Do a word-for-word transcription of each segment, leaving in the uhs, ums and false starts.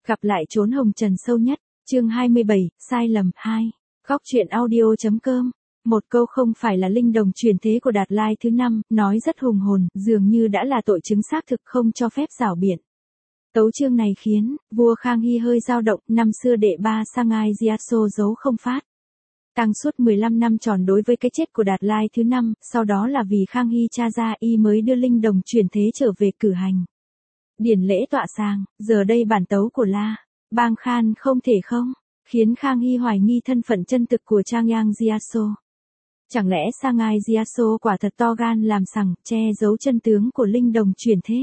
Gặp lại chốn hồng trần sâu nhất, chương hai mươi bảy, sai lầm, hai. Góc truyện audio.com. Một câu không phải là linh đồng truyền thế của Đạt Lai thứ năm, nói rất hùng hồn, dường như đã là tội chứng xác thực không cho phép rảo biện. Tấu chương này khiến vua Khang Hy hơi dao động, năm xưa đệ ba Sangai Gyatso giấu không phát. Tăng suốt mười lăm năm tròn đối với cái chết của Đạt Lai thứ năm, sau đó là vì Khang Hy cha ra y mới đưa linh đồng truyền thế trở về cử hành. Điển lễ tọa sàng, giờ đây bản tấu của La Bang Khan không thể không, khiến Khang Hy hoài nghi thân phận chân thực của Changyang Gyatso. Chẳng lẽ Sangai Gyatso quả thật to gan làm sằng, che giấu chân tướng của linh đồng truyền thế?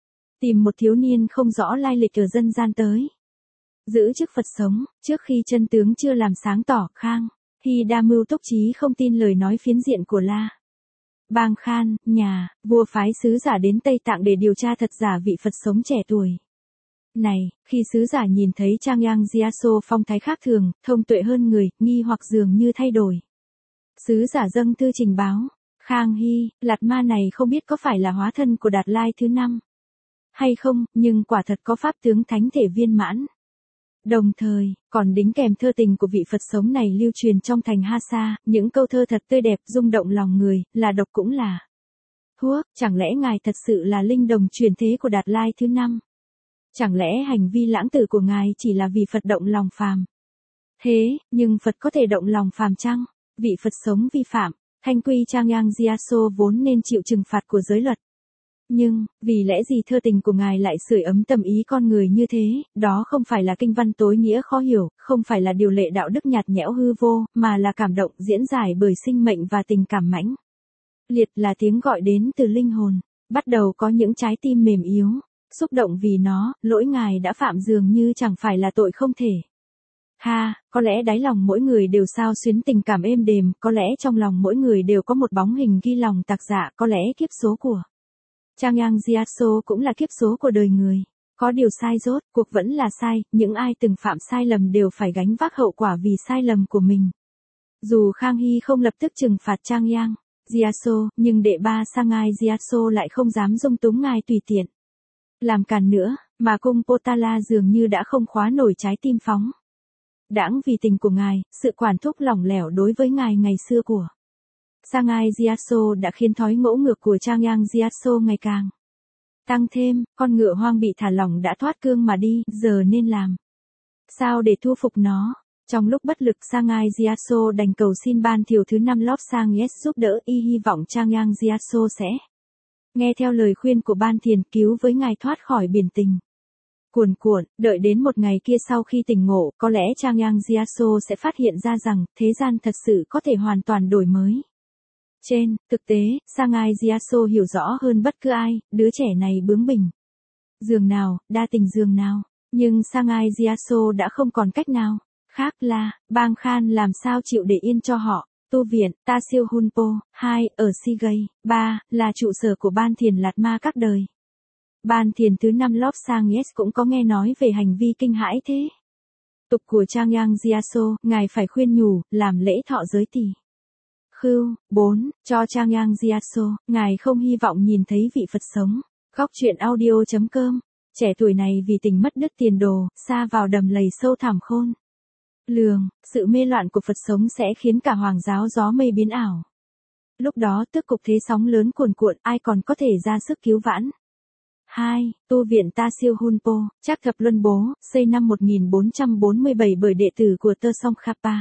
Tìm một thiếu niên không rõ lai lịch ở dân gian tới. Giữ chức Phật sống, trước khi chân tướng chưa làm sáng tỏ, Khang Hy đa mưu túc trí không tin lời nói phiến diện của La Bang Khan, nhà vua phái sứ giả đến Tây Tạng để điều tra thật giả vị Phật sống trẻ tuổi này. Khi sứ giả nhìn thấy Changyang Gyatso phong thái khác thường, thông tuệ hơn người, nghi hoặc dường như thay đổi. Sứ giả dâng thư trình báo, Khang Hy, Lạt Ma này không biết có phải là hóa thân của Đạt Lai thứ năm hay không, nhưng quả thật có pháp tướng thánh thể viên mãn. Đồng thời, còn đính kèm thơ tình của vị Phật sống này lưu truyền trong thành Hasa, những câu thơ thật tươi đẹp rung động lòng người, là độc cũng là thuốc. Chẳng lẽ ngài thật sự là linh đồng truyền thế của Đạt Lai thứ năm? Chẳng lẽ hành vi lãng tử của ngài chỉ là vì Phật động lòng phàm? Thế, nhưng Phật có thể động lòng phàm chăng? Vị Phật sống vi phạm, thanh quy Changyang Gyatso vốn nên chịu trừng phạt của giới luật. Nhưng, vì lẽ gì thơ tình của ngài lại sưởi ấm tâm ý con người như thế? Đó không phải là kinh văn tối nghĩa khó hiểu, không phải là điều lệ đạo đức nhạt nhẽo hư vô, mà là cảm động diễn giải bởi sinh mệnh và tình cảm mãnh liệt, là tiếng gọi đến từ linh hồn. Bắt đầu có những trái tim mềm yếu, xúc động vì nó, lỗi ngài đã phạm dường như chẳng phải là tội không thể. Ha, có lẽ đáy lòng mỗi người đều xao xuyến tình cảm êm đềm, có lẽ trong lòng mỗi người đều có một bóng hình ghi lòng tạc dạ, có lẽ kiếp số của Changyang Gyatso cũng là kiếp số của đời người. Có điều sai rốt, cuộc vẫn là sai, những ai từng phạm sai lầm đều phải gánh vác hậu quả vì sai lầm của mình. Dù Khang Hy không lập tức trừng phạt Changyang Gyatso, nhưng đệ ba Sangai Gyatso lại không dám dung túng ngài tùy tiện làm càn nữa, mà cung Potala dường như đã không khóa nổi trái tim phóng đãng vì tình của ngài, sự quản thúc lỏng lẻo đối với ngài ngày xưa của Sangai Gyatso đã khiến thói ngỗ ngược của Changyang Gyatso ngày càng tăng thêm. Con ngựa hoang bị thả lỏng đã thoát cương mà đi, giờ nên làm sao để thu phục nó? Trong lúc bất lực, Sangai Gyatso đành cầu xin ban thiểu thứ năm Lobsang giúp đỡ, y hy vọng Changyang Gyatso sẽ nghe theo lời khuyên của ban thiền, cứu với ngài thoát khỏi biển tình cuồn cuộn. Đợi đến một ngày kia sau khi tỉnh ngộ, có lẽ Changyang Gyatso sẽ phát hiện ra rằng thế gian thật sự có thể hoàn toàn đổi mới. Trên thực tế, Sangai Gyatso hiểu rõ hơn bất cứ ai, đứa trẻ này bướng bỉnh giường nào, đa tình giường nào, nhưng Sangai Gyatso đã không còn cách nào khác. La Bang Khan làm sao chịu để yên cho họ. Tu viện Ta Siêu Hunpo hai ở Sigay. ba là trụ sở của ban thiền Lạt Ma các đời. Ban thiền thứ năm Lobsang Yes cũng có nghe nói về hành vi kinh hãi thế tục của Changyang Gyatso, ngài phải khuyên nhủ, làm lễ thọ giới tỳ khưu. bốn cho Changyang Gyatso, ngài không hy vọng nhìn thấy vị Phật sống. Góc truyện audio.com. Trẻ tuổi này vì tình mất đứt tiền đồ, sa vào đầm lầy sâu thẳm khôn lường, sự mê loạn của Phật sống sẽ khiến cả hoàng giáo gió mây biến ảo. Lúc đó tức cục thế sóng lớn cuồn cuộn, ai còn có thể ra sức cứu vãn. hai Tu viện Ta Siêu Hunpo, Trác Thập Luân Bố, xây năm một nghìn bốn trăm bốn mươi bảy bởi đệ tử của Tơ Song Khapa.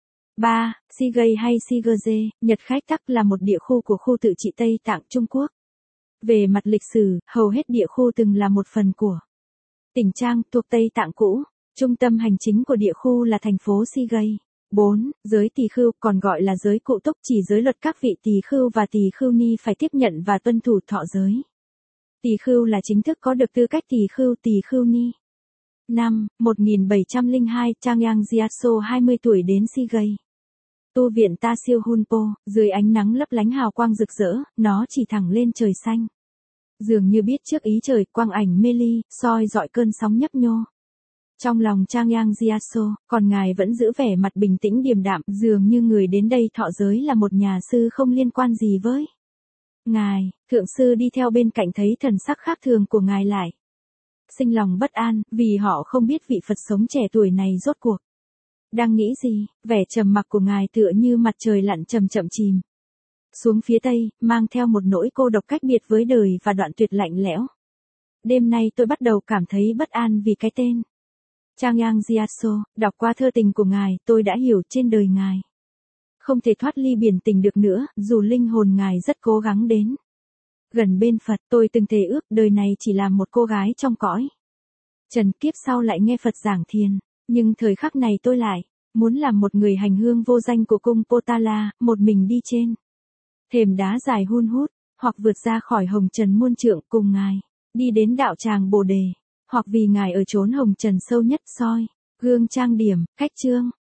ba Sigay hay Sigurje, Nhật Khách Tắc là một địa khu của khu tự trị Tây Tạng Trung Quốc. Về mặt lịch sử, hầu hết địa khu từng là một phần của tỉnh Trang thuộc Tây Tạng cũ. Trung tâm hành chính của địa khu là thành phố Sigay. bốn Giới tỳ khưu, còn gọi là giới cụ túc, chỉ giới luật các vị tỳ khưu và tỳ khưu ni phải tiếp nhận và tuân thủ thọ giới. Tỳ khưu là chính thức có được tư cách tỳ khưu, tỳ khưu ni. năm một nghìn bảy trăm lẻ hai, Changyang Gyatso hai mươi tuổi đến Sigay. Tu viện Ta Siêu Hunpo, dưới ánh nắng lấp lánh hào quang rực rỡ, nó chỉ thẳng lên trời xanh. Dường như biết trước ý trời, quang ảnh mê ly, soi dọi cơn sóng nhấp nhô. Trong lòng Changyang Gyatso, còn ngài vẫn giữ vẻ mặt bình tĩnh điềm đạm, dường như người đến đây thọ giới là một nhà sư không liên quan gì với ngài. Thượng sư đi theo bên cạnh thấy thần sắc khác thường của ngài lại sinh lòng bất an, vì họ không biết vị Phật sống trẻ tuổi này rốt cuộc đang nghĩ gì. Vẻ trầm mặc của ngài tựa như mặt trời lặn chậm chậm chìm xuống phía tây, mang theo một nỗi cô độc cách biệt với đời và đoạn tuyệt lạnh lẽo. Đêm nay tôi bắt đầu cảm thấy bất an vì cái tên Chang Yang Jiaso. Đọc qua thơ tình của ngài, tôi đã hiểu trên đời ngài không thể thoát ly biển tình được nữa, dù linh hồn ngài rất cố gắng đến gần bên Phật. Tôi từng thề ước đời này chỉ là một cô gái trong cõi trần, kiếp sau lại nghe Phật giảng thiền, nhưng thời khắc này tôi lại muốn làm một người hành hương vô danh của cung Potala, một mình đi trên thềm đá dài hun hút, hoặc vượt ra khỏi hồng trần muôn trượng cùng ngài đi đến đạo tràng Bồ Đề, hoặc vì ngài ở chốn hồng trần sâu nhất soi gương trang điểm, cách chương